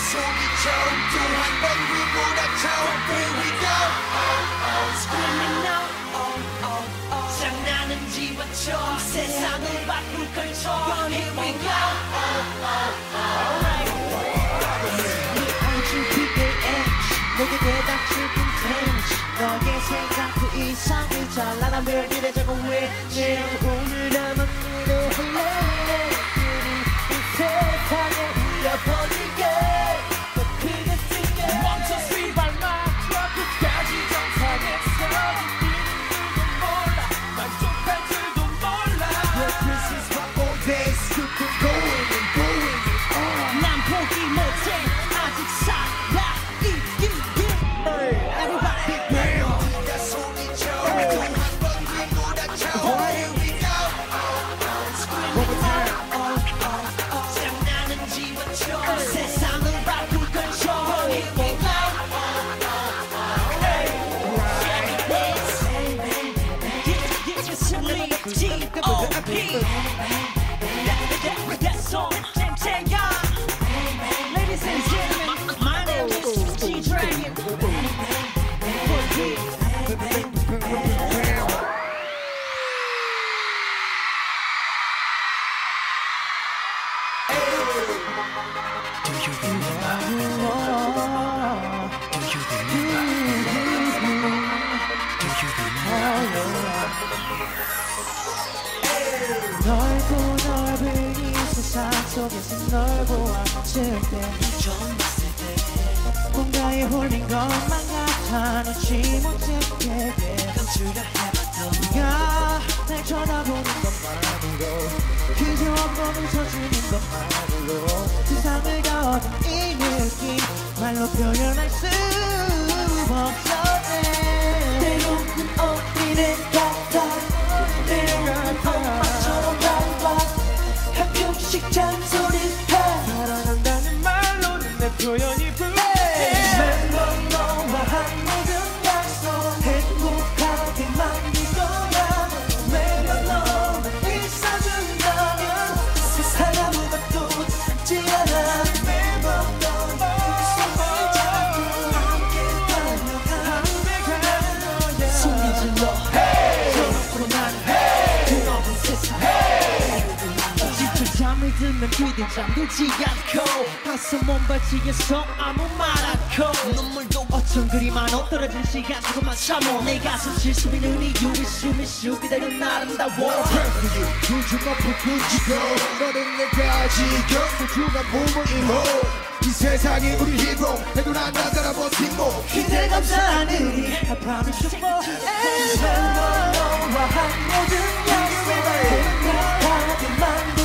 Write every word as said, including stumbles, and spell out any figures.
소리처럼 또 한 번 휘몰아쳐 Here we go oh, oh, Screaming out oh, oh, oh. 장난은 집어쳐 세상을 바꿀 걸쳐 Here we go oh, oh, oh. Alright 내게 대답 줄뿐 텐지 너의 생각 그 이상을 잘나가면 이래저고 왜내 오늘 남은 무대할래 이 세상에 울려버리게 더 크게 뛰게 멈춰 휘발만 끝까지 정상했어 니들도 몰라 만족할 줄도 몰라 Yeah, this is my all days You can going and going on 난 포기 못해 아직 살아 넓고 넓은 이 세상 속에서 널 보았을 때 처음 봤을 때 뭔가에 홀린 것만 같아 놓지 못했게 감추려 해봐도 네가 날 쳐다보는 것만으로 그저 없고 웃어주는 것만으로 세상을 다 얻은 이 느낌 말로 표현할 수 없었네 때로는 어린애 같아 때로는 엄마처럼 밟아 한 표씩 잔소리해 사랑한다는 말로는 내 표현이 불해 매번 너와 한 모든 약속 행복하게 만들 거야 매번 너만 있어준다면 세상 아무것도 남지 않아 매번 너와 손을 잡고 함께 달려가 소리 질러 저녁으로 나는 그 넓은 세상 잠을 들면 뒤에 잠들지 않고 항상 몸바지에서 아무 말 않고 눈물도 어쩜 그리 많어 떨어진 시간 조금만 참어 내 가슴 실수비는 이유를 숨이 쉬우 기다린 아름다워 눈좀 앞을 굳히고 너는 내가 지켜 소중한 몸을 이모 이 세상이 우리 힘으로 해도 난 나더라 버티고 기대 감사하느니 I promise you more 너와 한 모든 약속 행복하게 만들